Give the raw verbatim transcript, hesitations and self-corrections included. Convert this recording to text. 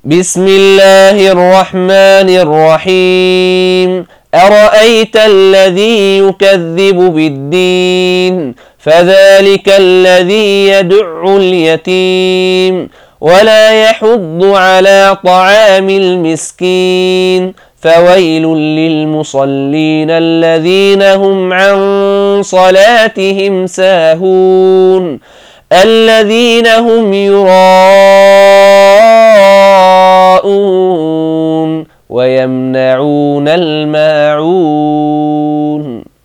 بسم الله الرحمن الرحيم. أرأيت الذي يكذب بالدين فذلك الذي يدع اليتيم ولا يحض على طعام المسكين فويل للمصلين الذين هم عن صلاتهم ساهون الذين هم يراءون ويمنعون الماعون